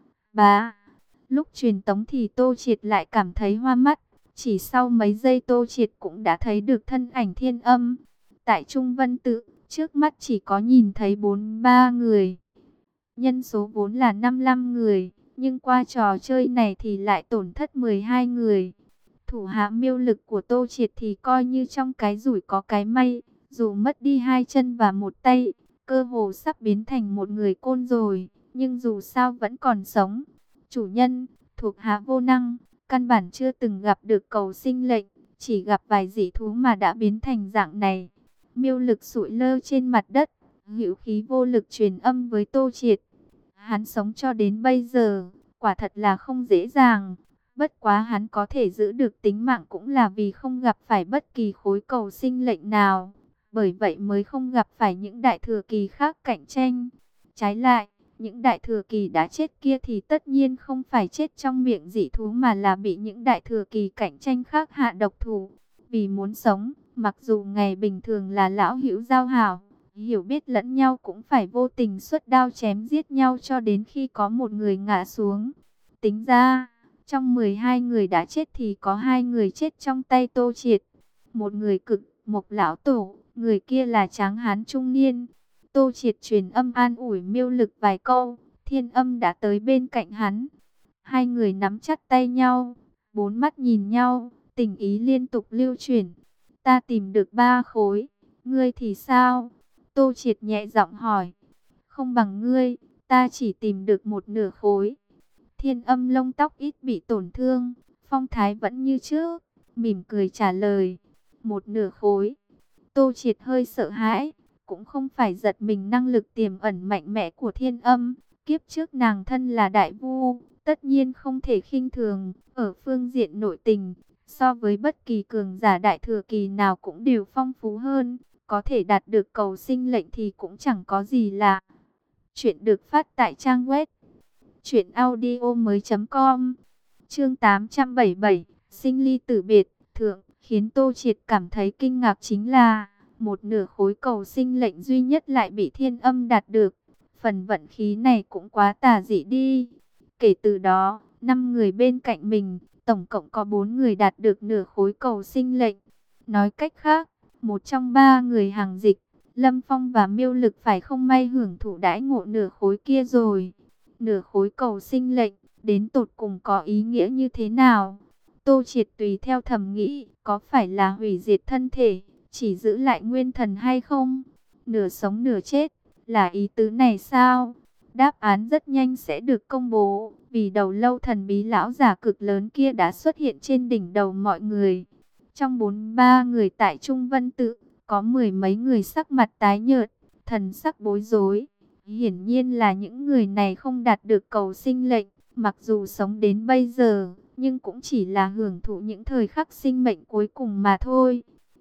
Bá, lúc truyền tống thì Tô Triệt lại cảm thấy hoa mắt. Chỉ sau mấy giây Tô Triệt cũng đã thấy được thân ảnh Thiên Âm. Tại Trung Vân Tự, trước mắt chỉ có nhìn thấy bốn ba người. Nhân số vốn là năm mươi lăm người, nhưng qua trò chơi này thì lại tổn thất mười hai người. Thủ hạ miêu lực của Tô Triệt thì coi như trong cái rủi có cái may, dù mất đi hai chân và một tay, cơ hồ sắp biến thành một người côn rồi, nhưng dù sao vẫn còn sống. Chủ nhân, thuộc hạ vô năng, căn bản chưa từng gặp được cầu sinh lệnh, chỉ gặp vài dị thú mà đã biến thành dạng này. Miêu lực sụi lơ trên mặt đất, hữu khí vô lực truyền âm với Tô Triệt. Hắn sống cho đến bây giờ, quả thật là không dễ dàng. Bất quá hắn có thể giữ được tính mạng cũng là vì không gặp phải bất kỳ khối cầu sinh lệnh nào. Bởi vậy mới không gặp phải những đại thừa kỳ khác cạnh tranh. Trái lại, những đại thừa kỳ đã chết kia thì tất nhiên không phải chết trong miệng dị thú mà là bị những đại thừa kỳ cạnh tranh khác hạ độc thủ. Vì muốn sống, mặc dù ngày bình thường là lão hữu giao hảo, hiểu biết lẫn nhau cũng phải vô tình xuất đao chém giết nhau cho đến khi có một người ngã xuống. Tính ra, trong mười hai người đã chết thì có hai người chết trong tay Tô Triệt. Một người cực mộc lão tổ, người kia là tráng hán trung niên. Tô Triệt truyền âm an ủi miêu lực vài câu, Thiên Âm đã tới bên cạnh hắn. Hai người nắm chặt tay nhau, bốn mắt nhìn nhau, tình ý liên tục lưu chuyển. Ta tìm được ba khối, ngươi thì sao? Tô Triệt nhẹ giọng hỏi. Không bằng ngươi, ta chỉ tìm được một nửa khối. Thiên Âm lông tóc ít bị tổn thương, phong thái vẫn như trước, mỉm cười trả lời. Một nửa khối. Tô Triệt hơi sợ hãi, cũng không phải giật mình năng lực tiềm ẩn mạnh mẽ của Thiên Âm. Kiếp trước nàng thân là đại vu, tất nhiên không thể khinh thường. Ở phương diện nội tình, so với bất kỳ cường giả đại thừa kỳ nào cũng đều phong phú hơn. Có thể đạt được cầu sinh lệnh thì cũng chẳng có gì lạ. Chuyện được phát tại trang web truyện audio mới chấm com. Chương tám trăm bảy mươi bảy, sinh ly tử biệt. Thượng, khiến Tô Triệt cảm thấy kinh ngạc chính là một nửa khối cầu sinh lệnh duy nhất lại bị Thiên Âm đạt được. Phần vận khí này cũng quá tà dị đi. Kể từ đó, năm người bên cạnh mình, tổng cộng có bốn người đạt được nửa khối cầu sinh lệnh. Nói cách khác, một trong ba người Hàng Dịch, Lâm Phong và Miêu Lực phải không may hưởng thụ đãi ngộ nửa khối kia rồi. Nửa khối cầu sinh lệnh, đến tột cùng có ý nghĩa như thế nào? Tô Triệt tùy theo thầm nghĩ, có phải là hủy diệt thân thể, chỉ giữ lại nguyên thần hay không? Nửa sống nửa chết, là ý tứ này sao? Đáp án rất nhanh sẽ được công bố, vì đầu lâu thần bí lão giả cực lớn kia đã xuất hiện trên đỉnh đầu mọi người. Trong bốn ba người tại Trung Vân Tự, có mười mấy người sắc mặt tái nhợt, thần sắc bối rối. Hiển nhiên là những người này không đạt được cầu sinh lệnh, mặc dù sống đến bây giờ, nhưng cũng chỉ là hưởng thụ những thời khắc sinh mệnh cuối cùng mà thôi.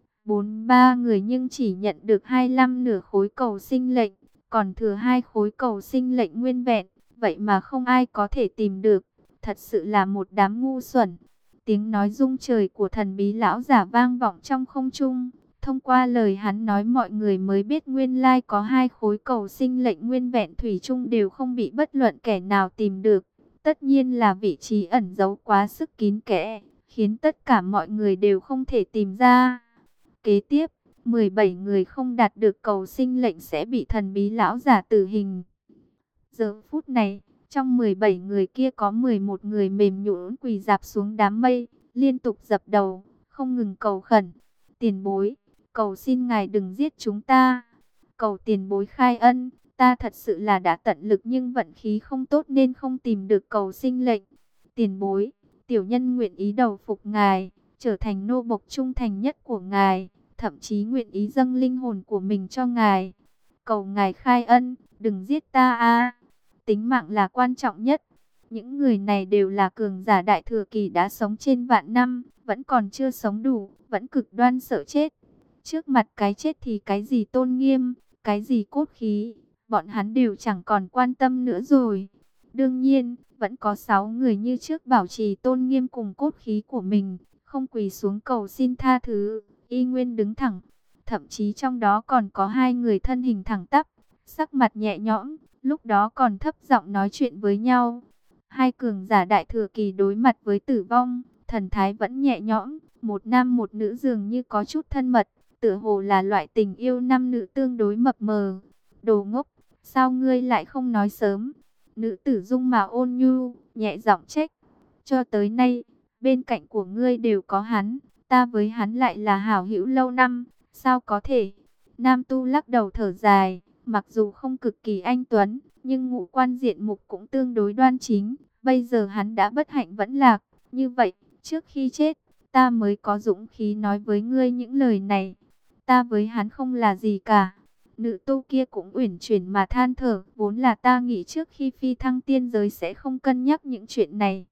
Bốn ba người nhưng chỉ nhận được hai mươi lăm nửa khối cầu sinh lệnh, còn thừa hai khối cầu sinh lệnh nguyên vẹn, vậy mà không ai có thể tìm được, thật sự là một đám ngu xuẩn. Tiếng nói rung trời của thần bí lão giả vang vọng trong không trung. Thông qua lời hắn nói mọi người mới biết nguyên lai có hai khối cầu sinh lệnh nguyên vẹn thủy chung đều không bị bất luận kẻ nào tìm được. Tất nhiên là vị trí ẩn giấu quá sức kín kẽ, khiến tất cả mọi người đều không thể tìm ra. Kế tiếp, mười bảy người không đạt được cầu sinh lệnh sẽ bị thần bí lão giả tử hình. Giờ phút này, trong mười bảy người kia có mười một người mềm nhũn quỳ rạp xuống đám mây, liên tục dập đầu, không ngừng cầu khẩn. Tiền bối, cầu xin ngài đừng giết chúng ta. Cầu tiền bối khai ân, ta thật sự là đã tận lực nhưng vận khí không tốt nên không tìm được cầu sinh lệnh. Tiền bối, tiểu nhân nguyện ý đầu phục ngài, trở thành nô bộc trung thành nhất của ngài, thậm chí nguyện ý dâng linh hồn của mình cho ngài. Cầu ngài khai ân, đừng giết ta a. Tính mạng là quan trọng nhất. Những người này đều là cường giả đại thừa kỳ đã sống trên vạn năm, vẫn còn chưa sống đủ, vẫn cực đoan sợ chết. Trước mặt cái chết thì cái gì tôn nghiêm, cái gì cốt khí, bọn hắn đều chẳng còn quan tâm nữa rồi. Đương nhiên, vẫn có sáu người như trước bảo trì tôn nghiêm cùng cốt khí của mình, không quỳ xuống cầu xin tha thứ, y nguyên đứng thẳng. Thậm chí trong đó còn có hai người thân hình thẳng tắp, sắc mặt nhẹ nhõm, lúc đó còn thấp giọng nói chuyện với nhau. Hai cường giả đại thừa kỳ đối mặt với tử vong, thần thái vẫn nhẹ nhõm, một nam một nữ dường như có chút thân mật, tựa hồ là loại tình yêu nam nữ tương đối mập mờ. Đồ ngốc, sao ngươi lại không nói sớm? Nữ tử dung mà ôn nhu, nhẹ giọng trách. Cho tới nay, bên cạnh của ngươi đều có hắn, ta với hắn lại là hảo hữu lâu năm, sao có thể? Nam tu lắc đầu thở dài, mặc dù không cực kỳ anh tuấn, nhưng ngũ quan diện mục cũng tương đối đoan chính. Bây giờ hắn đã bất hạnh vẫn lạc, như vậy, trước khi chết, ta mới có dũng khí nói với ngươi những lời này. Ta với hắn không là gì cả. Nữ tu kia cũng uyển chuyển mà than thở, vốn là ta nghĩ trước khi phi thăng tiên giới sẽ không cân nhắc những chuyện này.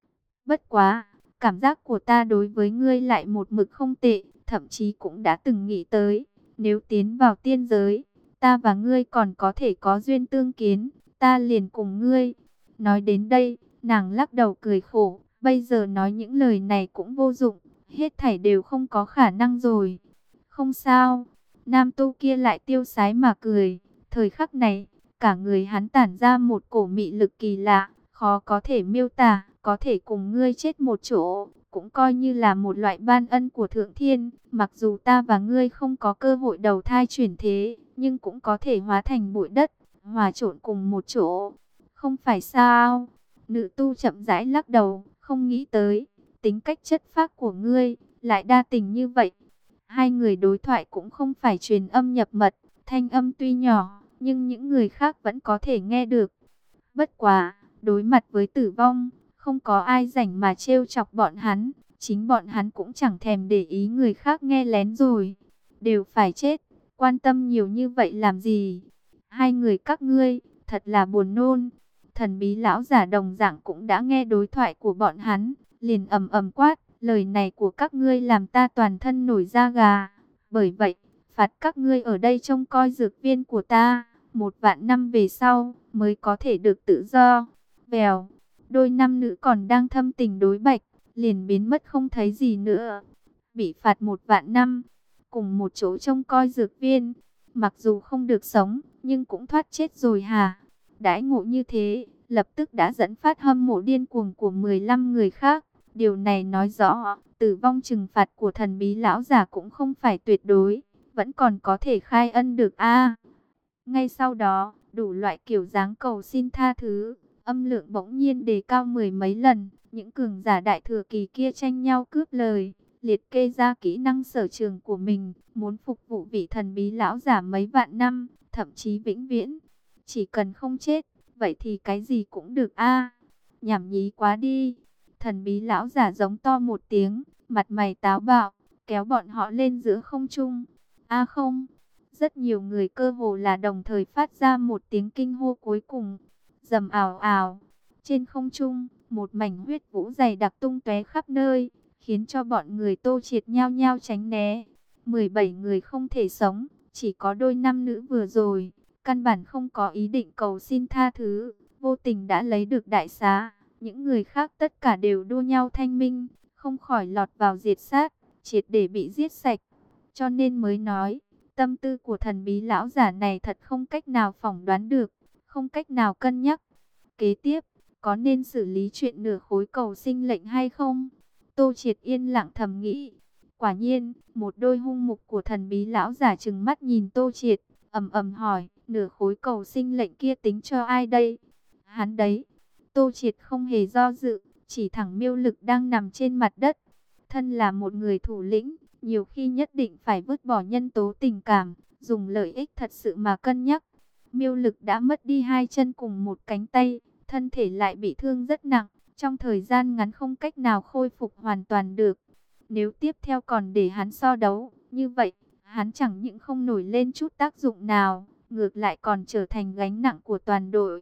Bất quá, cảm giác của ta đối với ngươi lại một mực không tệ, thậm chí cũng đã từng nghĩ tới, nếu tiến vào tiên giới, ta và ngươi còn có thể có duyên tương kiến, ta liền cùng ngươi. Nói đến đây, nàng lắc đầu cười khổ, bây giờ nói những lời này cũng vô dụng, hết thảy đều không có khả năng rồi. Không sao, nam tu kia lại tiêu sái mà cười, thời khắc này, cả người hắn tản ra một cổ mị lực kỳ lạ, khó có thể miêu tả, có thể cùng ngươi chết một chỗ, cũng coi như là một loại ban ân của thượng thiên, mặc dù ta và ngươi không có cơ hội đầu thai chuyển thế, nhưng cũng có thể hóa thành bụi đất, hòa trộn cùng một chỗ. Không phải sao? Nữ tu chậm rãi lắc đầu, không nghĩ tới, tính cách chất phác của ngươi, lại đa tình như vậy. Hai người đối thoại cũng không phải truyền âm nhập mật, thanh âm tuy nhỏ, nhưng những người khác vẫn có thể nghe được. Bất quá, đối mặt với tử vong, không có ai rảnh mà trêu chọc bọn hắn, chính bọn hắn cũng chẳng thèm để ý người khác nghe lén rồi. Đều phải chết, quan tâm nhiều như vậy làm gì? Hai người các ngươi, thật là buồn nôn. Thần bí lão giả đồng dạng cũng đã nghe đối thoại của bọn hắn, liền ầm ầm quát, lời này của các ngươi làm ta toàn thân nổi da gà. Bởi vậy, phạt các ngươi ở đây trông coi dược viên của ta, một vạn năm về sau mới có thể được tự do. Vèo, đôi nam nữ còn đang thâm tình đối bạch, liền biến mất không thấy gì nữa. Bị phạt một vạn năm, cùng một chỗ trông coi dược viên, mặc dù không được sống, nhưng cũng thoát chết rồi hả? Đãi ngộ như thế, lập tức đã dẫn phát hâm mộ điên cuồng của mười lăm người khác. Điều này nói rõ, tử vong trừng phạt của thần bí lão giả cũng không phải tuyệt đối, vẫn còn có thể khai ân được a. Ngay sau đó, đủ loại kiểu dáng cầu xin tha thứ, âm lượng bỗng nhiên đề cao mười mấy lần, những cường giả đại thừa kỳ kia tranh nhau cướp lời, liệt kê ra kỹ năng sở trường của mình, muốn phục vụ vị thần bí lão giả mấy vạn năm, thậm chí vĩnh viễn. Chỉ cần không chết, vậy thì cái gì cũng được a. Nhảm nhí quá đi. Thần bí lão giả giống to một tiếng, mặt mày táo bạo, kéo bọn họ lên giữa không trung. A không, rất nhiều người cơ hồ là đồng thời phát ra một tiếng kinh hô cuối cùng. Rầm ào ào, trên không trung, một mảnh huyết vũ dày đặc tung tóe khắp nơi, khiến cho bọn người Tô Triệt nhao nhao tránh né. mười bảy người không thể sống, chỉ có đôi nam nữ vừa rồi, căn bản không có ý định cầu xin tha thứ, vô tình đã lấy được đại xá. Những người khác tất cả đều đua nhau thanh minh, không khỏi lọt vào diệt sát, triệt để bị giết sạch. Cho nên mới nói, tâm tư của thần bí lão giả này thật không cách nào phỏng đoán được, không cách nào cân nhắc. Kế tiếp, có nên xử lý chuyện nửa khối cầu sinh lệnh hay không? Tô Triệt yên lặng thầm nghĩ. Quả nhiên, một đôi hung mục của thần bí lão giả trừng mắt nhìn Tô Triệt, ầm ầm hỏi, nửa khối cầu sinh lệnh kia tính cho ai đây? Hắn đấy. Tô Triệt không hề do dự, chỉ thẳng miêu lực đang nằm trên mặt đất. Thân là một người thủ lĩnh, nhiều khi nhất định phải vứt bỏ nhân tố tình cảm, dùng lợi ích thật sự mà cân nhắc. Miêu lực đã mất đi hai chân cùng một cánh tay, thân thể lại bị thương rất nặng, trong thời gian ngắn không cách nào khôi phục hoàn toàn được. Nếu tiếp theo còn để hắn so đấu, như vậy, hắn chẳng những không nổi lên chút tác dụng nào, ngược lại còn trở thành gánh nặng của toàn đội.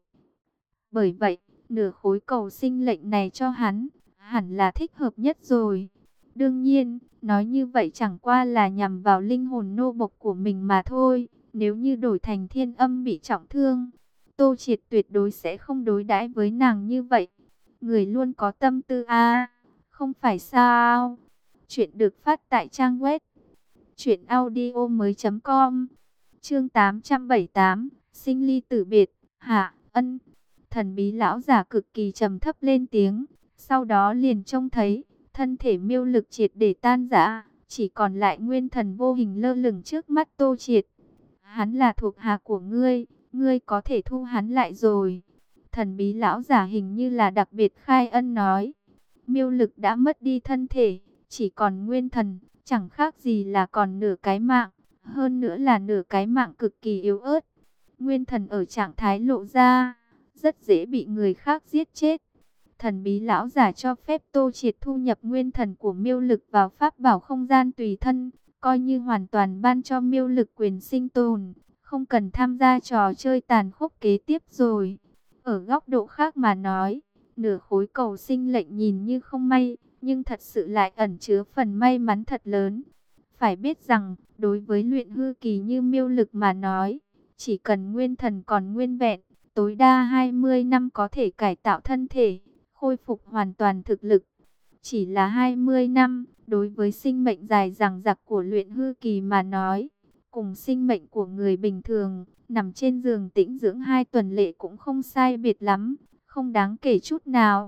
Bởi vậy, nửa khối cầu sinh lệnh này cho hắn, hẳn là thích hợp nhất rồi. Đương nhiên, nói như vậy chẳng qua là nhằm vào linh hồn nô bộc của mình mà thôi. Nếu như đổi thành Thiên Âm bị trọng thương, Tô Triệt tuyệt đối sẽ không đối đãi với nàng như vậy. Người luôn có tâm tư a, không phải sao? Chuyện được phát tại trang web truyện audio mới.com. Chương tám trăm bảy mươi tám, sinh ly tử biệt. Hạ, ân. Thần bí lão giả cực kỳ trầm thấp lên tiếng, sau đó liền trông thấy thân thể miêu lực triệt để tan rã, chỉ còn lại nguyên thần vô hình lơ lửng trước mắt Tô Triệt. Hắn là thuộc hạ của ngươi, ngươi có thể thu hắn lại rồi. Thần bí lão giả hình như là đặc biệt khai ân nói. Miêu lực đã mất đi thân thể, chỉ còn nguyên thần, chẳng khác gì là còn nửa cái mạng, hơn nữa là nửa cái mạng cực kỳ yếu ớt. Nguyên thần ở trạng thái lộ ra, rất dễ bị người khác giết chết. Thần bí lão giả cho phép Tô Triệt thu nhập nguyên thần của miêu lực vào pháp bảo không gian tùy thân, coi như hoàn toàn ban cho miêu lực quyền sinh tồn, không cần tham gia trò chơi tàn khốc kế tiếp rồi. Ở góc độ khác mà nói, nửa khối cầu sinh lệnh nhìn như không may, nhưng thật sự lại ẩn chứa phần may mắn thật lớn. Phải biết rằng, đối với luyện hư kỳ như miêu lực mà nói, chỉ cần nguyên thần còn nguyên vẹn, tối đa hai mươi năm có thể cải tạo thân thể, khôi phục hoàn toàn thực lực. Chỉ là hai mươi năm, đối với sinh mệnh dài dằng dặc của luyện hư kỳ mà nói, cùng sinh mệnh của người bình thường, nằm trên giường tĩnh dưỡng hai tuần lễ cũng không sai biệt lắm, không đáng kể chút nào.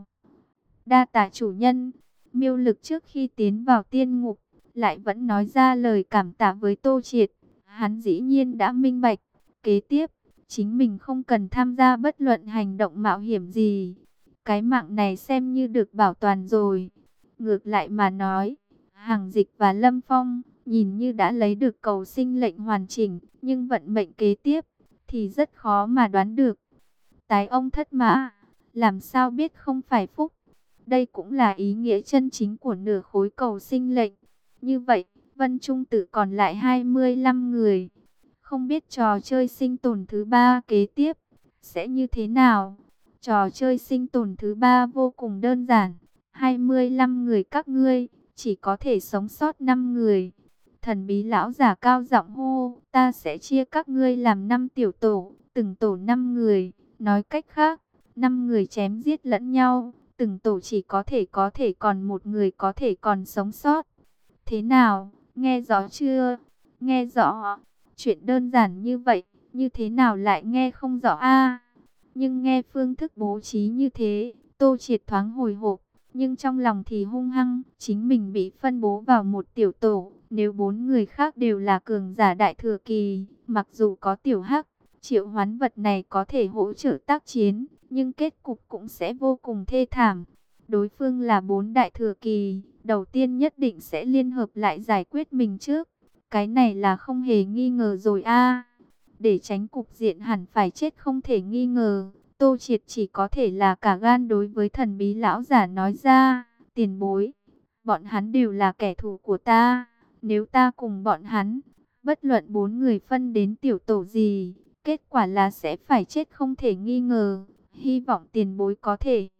Đa tạ chủ nhân, miêu lực trước khi tiến vào tiên ngục, lại vẫn nói ra lời cảm tạ với Tô Triệt. Hắn dĩ nhiên đã minh bạch, kế tiếp, chính mình không cần tham gia bất luận hành động mạo hiểm gì. Cái mạng này xem như được bảo toàn rồi. Ngược lại mà nói, Hàng Dịch và Lâm Phong nhìn như đã lấy được cầu sinh lệnh hoàn chỉnh, nhưng vận mệnh kế tiếp thì rất khó mà đoán được. Tái ông thất mã, làm sao biết không phải phúc? Đây cũng là ý nghĩa chân chính của nửa khối cầu sinh lệnh. Như vậy, Vân Trung Tử còn lại hai mươi lăm người. Không biết trò chơi sinh tồn thứ ba kế tiếp sẽ như thế nào? Trò chơi sinh tồn thứ ba vô cùng đơn giản. hai mươi lăm người các ngươi, chỉ có thể sống sót năm người. Thần bí lão giả cao giọng hô, ta sẽ chia các ngươi làm năm tiểu tổ, từng tổ năm người. Nói cách khác, năm người chém giết lẫn nhau, từng tổ chỉ có thể có thể còn một người có thể còn sống sót. Thế nào, nghe rõ chưa? Nghe rõ. Chuyện đơn giản như vậy, như thế nào lại nghe không rõ a? Nhưng nghe phương thức bố trí như thế, Tô Triệt thoáng hồi hộp, nhưng trong lòng thì hung hăng, chính mình bị phân bố vào một tiểu tổ, nếu bốn người khác đều là cường giả đại thừa kỳ, mặc dù có tiểu hắc, triệu hoán vật này có thể hỗ trợ tác chiến, nhưng kết cục cũng sẽ vô cùng thê thảm. Đối phương là bốn đại thừa kỳ, đầu tiên nhất định sẽ liên hợp lại giải quyết mình trước. Cái này là không hề nghi ngờ rồi a. Để tránh cục diện hẳn phải chết không thể nghi ngờ, Tô Triệt chỉ có thể là cả gan đối với thần bí lão giả nói ra, tiền bối, bọn hắn đều là kẻ thù của ta, nếu ta cùng bọn hắn, bất luận bốn người phân đến tiểu tổ gì, kết quả là sẽ phải chết không thể nghi ngờ, hy vọng tiền bối có thể